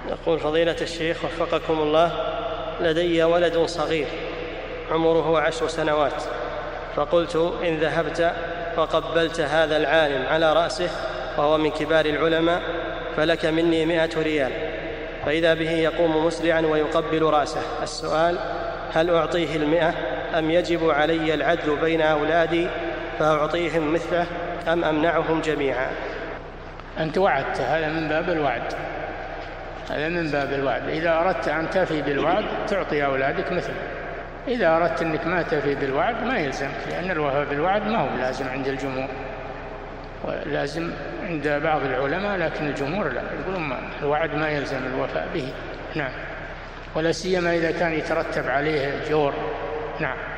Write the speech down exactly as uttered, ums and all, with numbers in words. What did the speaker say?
يقول فضيلة الشيخ وفقكم الله، لدي ولد صغير عمره عشر سنوات، فقلت إن ذهبت وقبلت هذا العالم على رأسه وهو من كبار العلماء فلك مني مئة ريال، فإذا به يقوم مسرعا ويقبل رأسه. السؤال: هل أعطيه المئة أم يجب علي العدل بين أولادي فأعطيهم مثله أم أمنعهم جميعا؟ أنت وعدت، هذا من باب الوعد، هذا من باب الوعد. إذا أردت أن تفي بالوعد تعطي أولادك مثله، إذا أردت أنك ما تفي بالوعد ما يلزمك، لأن الوفاء بالوعد ما هو لازم عند الجمهور، لازم عند بعض العلماء، لكن الجمهور لا، يقولون الوعد ما يلزم الوفاء به. نعم، ولا سيما إذا كان يترتب عليه جور. نعم.